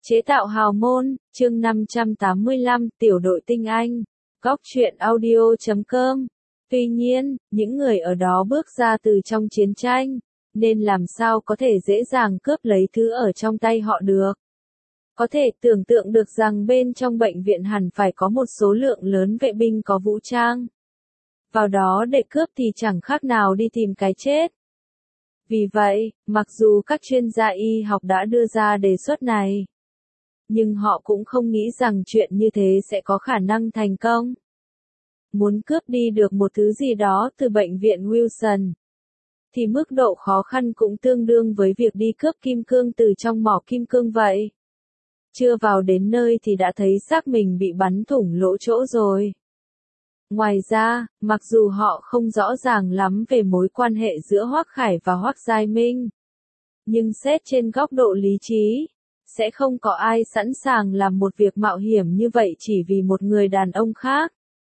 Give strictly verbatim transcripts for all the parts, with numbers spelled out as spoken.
Chế tạo hào môn, chương năm trăm tám mươi lăm, tiểu đội tinh anh, góc truyện audio chấm com. Tuy nhiên, những người ở đó bước ra từ trong chiến tranh, nên làm sao có thể dễ dàng cướp lấy thứ ở trong tay họ được. Có thể tưởng tượng được rằng bên trong bệnh viện hẳn phải có một số lượng lớn vệ binh có vũ trang. Vào đó để cướp thì chẳng khác nào đi tìm cái chết. Vì vậy, mặc dù các chuyên gia y học đã đưa ra đề xuất này, nhưng họ cũng không nghĩ rằng chuyện như thế sẽ có khả năng thành công. Muốn cướp đi được một thứ gì đó từ bệnh viện Wilson, thì mức độ khó khăn cũng tương đương với việc đi cướp kim cương từ trong mỏ kim cương vậy. Chưa vào đến nơi thì đã thấy xác mình bị bắn thủng lỗ chỗ rồi. Ngoài ra, mặc dù họ không rõ ràng lắm về mối quan hệ giữa Hoắc Khải và Hoắc Giai Minh, nhưng xét trên góc độ lý trí, sẽ không có ai sẵn sàng làm một việc mạo hiểm như vậy chỉ vì một người đàn ông khác.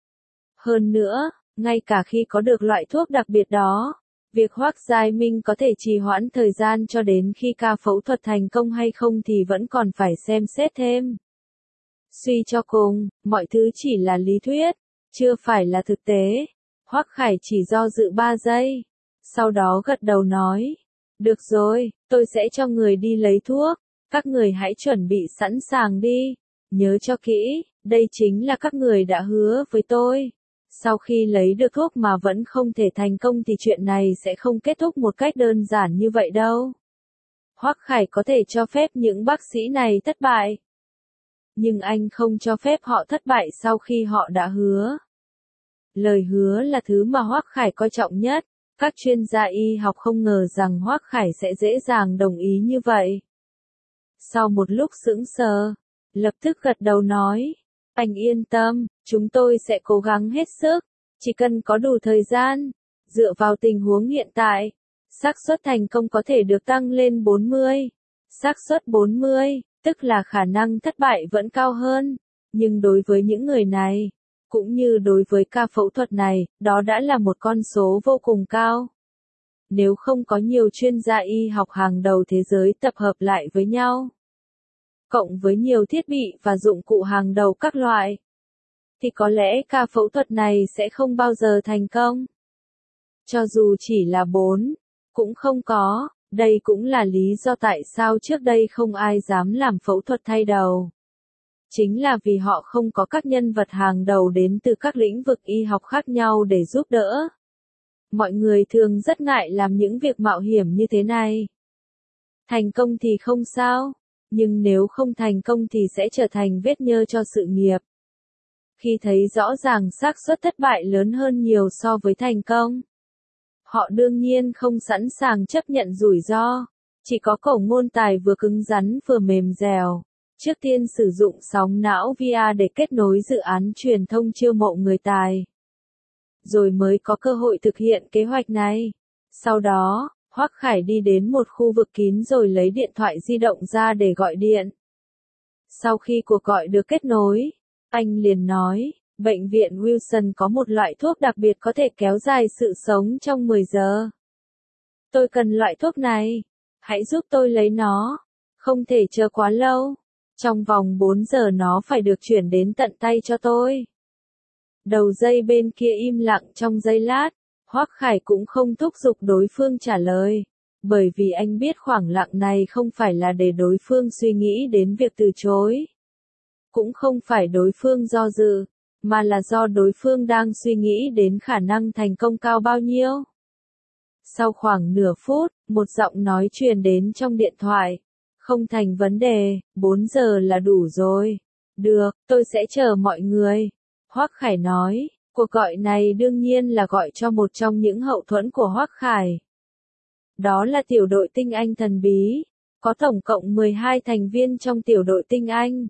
Hơn nữa, ngay cả khi có được loại thuốc đặc biệt đó, việc Hoắc Giai Minh có thể trì hoãn thời gian cho đến khi ca phẫu thuật thành công hay không thì vẫn còn phải xem xét thêm. Suy cho cùng, mọi thứ chỉ là lý thuyết, chưa phải là thực tế. Hoắc Khải chỉ do dự ba giây, sau đó gật đầu nói, được rồi, tôi sẽ cho người đi lấy thuốc, các người hãy chuẩn bị sẵn sàng đi, nhớ cho kỹ, đây chính là các người đã hứa với tôi. Sau khi lấy được thuốc mà vẫn không thể thành công thì chuyện này sẽ không kết thúc một cách đơn giản như vậy đâu. Hoắc Khải có thể cho phép những bác sĩ này thất bại, nhưng anh không cho phép họ thất bại sau khi họ đã hứa. Lời hứa là thứ mà Hoắc Khải coi trọng nhất, các chuyên gia y học không ngờ rằng Hoắc Khải sẽ dễ dàng đồng ý như vậy. Sau một lúc sững sờ, lập tức gật đầu nói, anh yên tâm, chúng tôi sẽ cố gắng hết sức, chỉ cần có đủ thời gian, dựa vào tình huống hiện tại, xác suất thành công có thể được tăng lên bốn mươi. Xác suất bốn mươi, tức là khả năng thất bại vẫn cao hơn, nhưng đối với những người này, cũng như đối với ca phẫu thuật này, đó đã là một con số vô cùng cao. Nếu không có nhiều chuyên gia y học hàng đầu thế giới tập hợp lại với nhau, cộng với nhiều thiết bị và dụng cụ hàng đầu các loại, thì có lẽ ca phẫu thuật này sẽ không bao giờ thành công. Cho dù chỉ là bốn, cũng không có, đây cũng là lý do tại sao trước đây không ai dám làm phẫu thuật thay đầu. Chính là vì họ không có các nhân vật hàng đầu đến từ các lĩnh vực y học khác nhau để giúp đỡ. Mọi người thường rất ngại làm những việc mạo hiểm như thế này. Thành công thì không sao, nhưng nếu không thành công thì sẽ trở thành vết nhơ cho sự nghiệp. Khi thấy rõ ràng xác suất thất bại lớn hơn nhiều so với thành công, họ đương nhiên không sẵn sàng chấp nhận rủi ro, chỉ có cổ ngôn tài vừa cứng rắn vừa mềm dẻo. Trước tiên sử dụng sóng não vê rờ để kết nối dự án truyền thông chiêu mộ người tài, rồi mới có cơ hội thực hiện kế hoạch này. Sau đó, Hoắc Khải đi đến một khu vực kín rồi lấy điện thoại di động ra để gọi điện. Sau khi cuộc gọi được kết nối, anh liền nói, bệnh viện Wilson có một loại thuốc đặc biệt có thể kéo dài sự sống trong mười giờ. Tôi cần loại thuốc này, hãy giúp tôi lấy nó, không thể chờ quá lâu. Trong vòng bốn giờ nó phải được chuyển đến tận tay cho tôi. Đầu dây bên kia im lặng trong giây lát, Hoắc Khải cũng không thúc giục đối phương trả lời, bởi vì anh biết khoảng lặng này không phải là để đối phương suy nghĩ đến việc từ chối. Cũng không phải đối phương do dự, mà là do đối phương đang suy nghĩ đến khả năng thành công cao bao nhiêu. Sau khoảng nửa phút, một giọng nói truyền đến trong điện thoại. Không thành vấn đề, bốn giờ là đủ rồi. Được, tôi sẽ chờ mọi người. Hoắc Khải nói, cuộc gọi này đương nhiên là gọi cho một trong những hậu thuẫn của Hoắc Khải. Đó là tiểu đội tinh anh thần bí, có tổng cộng mười hai thành viên trong tiểu đội tinh anh.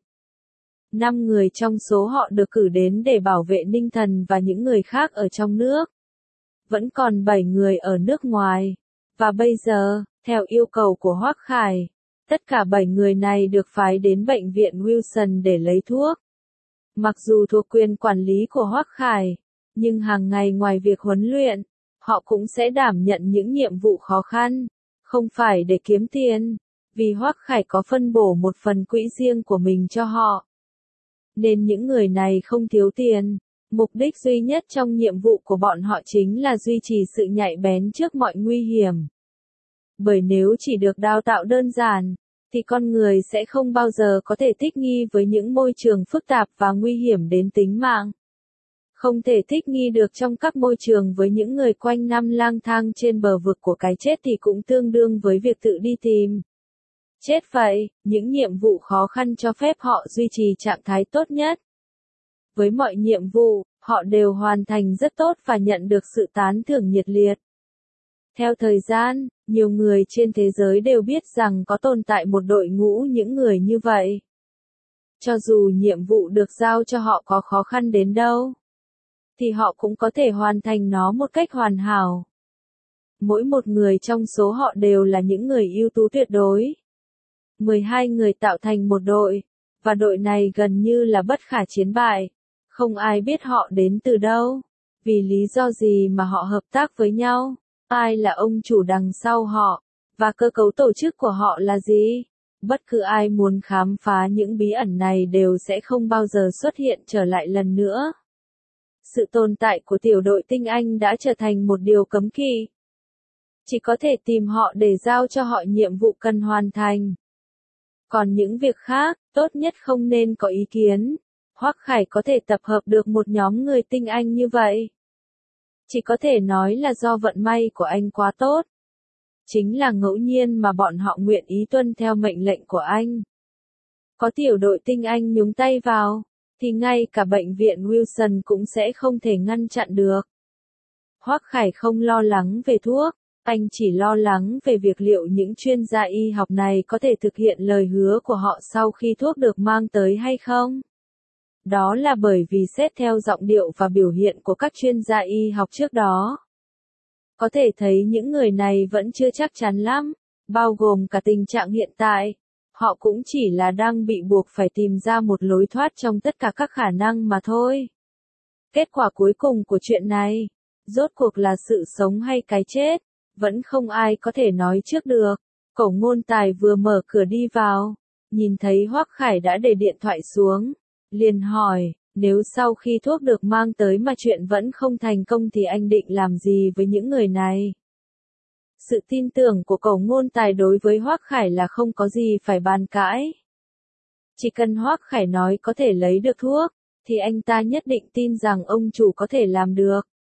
năm người trong số họ được cử đến để bảo vệ Ninh Thần và những người khác ở trong nước. Vẫn còn bảy người ở nước ngoài. Và bây giờ, theo yêu cầu của Hoắc Khải, tất cả bảy người này được phái đến bệnh viện Wilson để lấy thuốc. Mặc dù thuộc quyền quản lý của Hoắc Khải, nhưng hàng ngày ngoài việc huấn luyện, họ cũng sẽ đảm nhận những nhiệm vụ khó khăn, không phải để kiếm tiền, Vì Hoắc Khải có phân bổ một phần quỹ riêng của mình cho họ. Nên những người này không thiếu tiền. Mục đích duy nhất trong nhiệm vụ của bọn họ chính là duy trì sự nhạy bén trước mọi nguy hiểm. Bởi nếu chỉ được đào tạo đơn giản, thì con người sẽ không bao giờ có thể thích nghi với những môi trường phức tạp và nguy hiểm đến tính mạng. Không thể thích nghi được trong các môi trường với những người quanh năm lang thang trên bờ vực của cái chết thì cũng tương đương với việc tự đi tìm chết vậy. Những nhiệm vụ khó khăn cho phép họ duy trì trạng thái tốt nhất. Với mọi nhiệm vụ, họ đều hoàn thành rất tốt và nhận được sự tán thưởng nhiệt liệt. Theo thời gian, nhiều người trên thế giới đều biết rằng có tồn tại một đội ngũ những người như vậy. Cho dù nhiệm vụ được giao cho họ có khó khăn đến đâu, thì họ cũng có thể hoàn thành nó một cách hoàn hảo. Mỗi một người trong số họ đều là những người ưu tú tuyệt đối. mười hai người tạo thành một đội, và đội này gần như là bất khả chiến bại. Không ai biết họ đến từ đâu, vì lý do gì mà họ hợp tác với nhau, ai là ông chủ đằng sau họ, và cơ cấu tổ chức của họ là gì. Bất cứ ai muốn khám phá những bí ẩn này đều sẽ không bao giờ xuất hiện trở lại lần nữa. Sự tồn tại của tiểu đội tinh anh đã trở thành một điều cấm kỵ. Chỉ có thể tìm họ để giao cho họ nhiệm vụ cần hoàn thành. Còn những việc khác, tốt nhất không nên có ý kiến. Hoắc Khải có thể tập hợp được một nhóm người tinh anh như vậy. Chỉ có thể nói là do vận may của anh quá tốt. Chính là ngẫu nhiên mà bọn họ nguyện ý tuân theo mệnh lệnh của anh. Có tiểu đội tinh anh nhúng tay vào, thì ngay cả bệnh viện Wilson cũng sẽ không thể ngăn chặn được. Hoắc Khải không lo lắng về thuốc, anh chỉ lo lắng về việc liệu những chuyên gia y học này có thể thực hiện lời hứa của họ sau khi thuốc được mang tới hay không. Đó là bởi vì xét theo giọng điệu và biểu hiện của các chuyên gia y học trước đó, có thể thấy những người này vẫn chưa chắc chắn lắm, bao gồm cả tình trạng hiện tại. Họ cũng chỉ là đang bị buộc phải tìm ra một lối thoát trong tất cả các khả năng mà thôi. Kết quả cuối cùng của chuyện này, rốt cuộc là sự sống hay cái chết, vẫn không ai có thể nói trước được. Cổ Ngôn Tài vừa mở cửa đi vào, nhìn thấy Hoắc Khải đã để điện thoại xuống, liền hỏi, nếu sau khi thuốc được mang tới mà chuyện vẫn không thành công thì anh định làm gì với những người này? Sự tin tưởng của Cổ Ngôn Tài đối với Hoắc Khải là không có gì phải bàn cãi. Chỉ cần Hoắc Khải nói có thể lấy được thuốc, thì anh ta nhất định tin rằng ông chủ có thể làm được.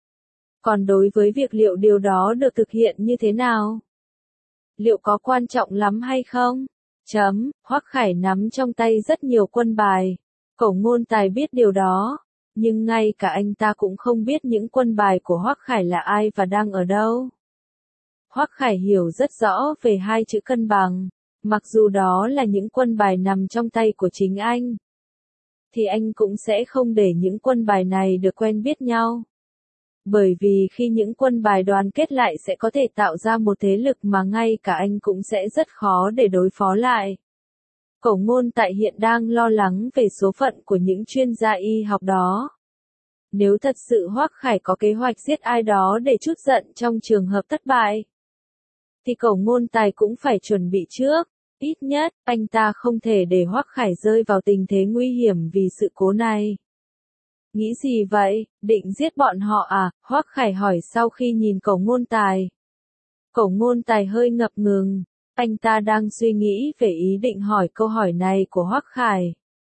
Còn đối với việc liệu điều đó được thực hiện như thế nào? Liệu có quan trọng lắm hay không? Chấm, Hoắc Khải nắm trong tay rất nhiều quân bài. Cổ Ngôn Tài biết điều đó, nhưng ngay cả anh ta cũng không biết những quân bài của Hoắc Khải là ai và đang ở đâu. Hoắc Khải hiểu rất rõ về hai chữ cân bằng, mặc dù đó là những quân bài nằm trong tay của chính anh, thì anh cũng sẽ không để những quân bài này được quen biết nhau. Bởi vì khi những quân bài đoàn kết lại sẽ có thể tạo ra một thế lực mà ngay cả anh cũng sẽ rất khó để đối phó lại. Cổ Ngôn Tại hiện đang lo lắng về số phận của những chuyên gia y học đó. Nếu thật sự Hoắc Khải có kế hoạch giết ai đó để trút giận trong trường hợp thất bại, thì Cổ Ngôn Tài cũng phải chuẩn bị trước. Ít nhất, anh ta không thể để Hoắc Khải rơi vào tình thế nguy hiểm vì sự cố này. Nghĩ gì vậy, định giết bọn họ à? Hoắc Khải hỏi sau khi nhìn Cổ Ngôn Tài. Cổ Ngôn Tài hơi ngập ngừng, anh ta đang suy nghĩ về ý định hỏi câu hỏi này của Hoắc Khải.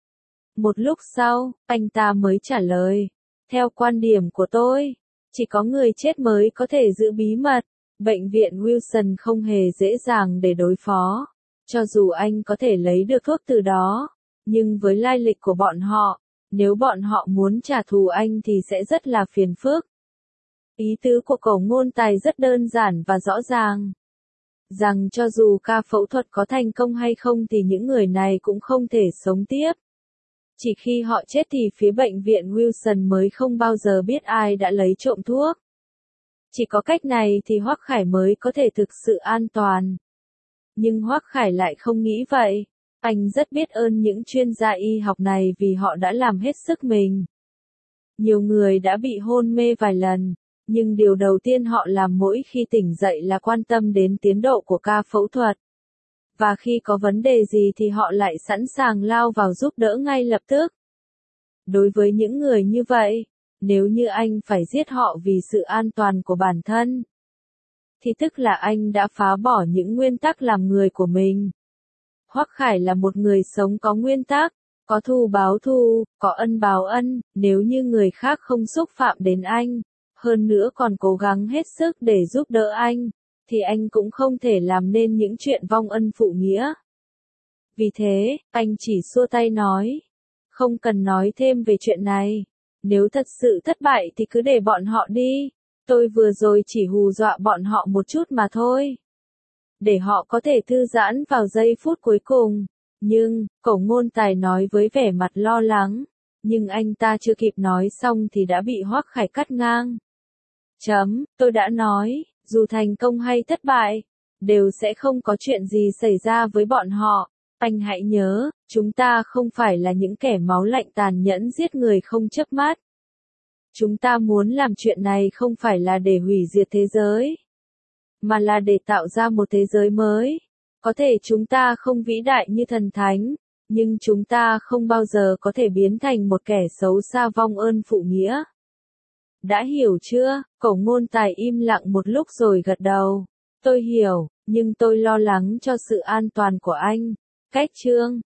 Một lúc sau, anh ta mới trả lời, theo quan điểm của tôi, chỉ có người chết mới có thể giữ bí mật. Bệnh viện Wilson không hề dễ dàng để đối phó, cho dù anh có thể lấy được thuốc từ đó, nhưng với lai lịch của bọn họ, nếu bọn họ muốn trả thù anh thì sẽ rất là phiền phức. Ý tứ của Cổ Ngôn Tài rất đơn giản và rõ ràng, rằng cho dù ca phẫu thuật có thành công hay không thì những người này cũng không thể sống tiếp. Chỉ khi họ chết thì phía bệnh viện Wilson mới không bao giờ biết ai đã lấy trộm thuốc. Chỉ có cách này thì Hoắc Khải mới có thể thực sự an toàn. Nhưng Hoắc Khải lại không nghĩ vậy. Anh rất biết ơn những chuyên gia y học này vì họ đã làm hết sức mình. Nhiều người đã bị hôn mê vài lần, nhưng điều đầu tiên họ làm mỗi khi tỉnh dậy là quan tâm đến tiến độ của ca phẫu thuật. và khi có vấn đề gì thì họ lại sẵn sàng lao vào giúp đỡ ngay lập tức. Đối với những người như vậy, nếu như anh phải giết họ vì sự an toàn của bản thân, thì tức là anh đã phá bỏ những nguyên tắc làm người của mình. Hoắc Khải là một người sống có nguyên tắc, có thù báo thù, có ân báo ân, nếu như người khác không xúc phạm đến anh, hơn nữa còn cố gắng hết sức để giúp đỡ anh, thì anh cũng không thể làm nên những chuyện vong ân phụ nghĩa. Vì thế, anh chỉ xua tay nói, không cần nói thêm về chuyện này, nếu thật sự thất bại thì cứ để bọn họ đi, tôi vừa rồi chỉ hù dọa bọn họ một chút mà thôi. Để họ có thể thư giãn vào giây phút cuối cùng. Nhưng, Cổ Ngôn Tài nói với vẻ mặt lo lắng, nhưng anh ta chưa kịp nói xong thì đã bị Hoắc Khải cắt ngang. Chấm, tôi đã nói, dù thành công hay thất bại, đều sẽ không có chuyện gì xảy ra với bọn họ. Anh hãy nhớ, chúng ta không phải là những kẻ máu lạnh tàn nhẫn giết người không chớp mắt. Chúng ta muốn làm chuyện này không phải là để hủy diệt thế giới, mà là để tạo ra một thế giới mới. Có thể chúng ta không vĩ đại như thần thánh, nhưng chúng ta không bao giờ có thể biến thành một kẻ xấu xa vong ơn phụ nghĩa. Đã hiểu chưa? Cổ Ngôn Tài im lặng một lúc rồi gật đầu. Tôi hiểu, nhưng tôi lo lắng cho sự an toàn của anh. Cách chương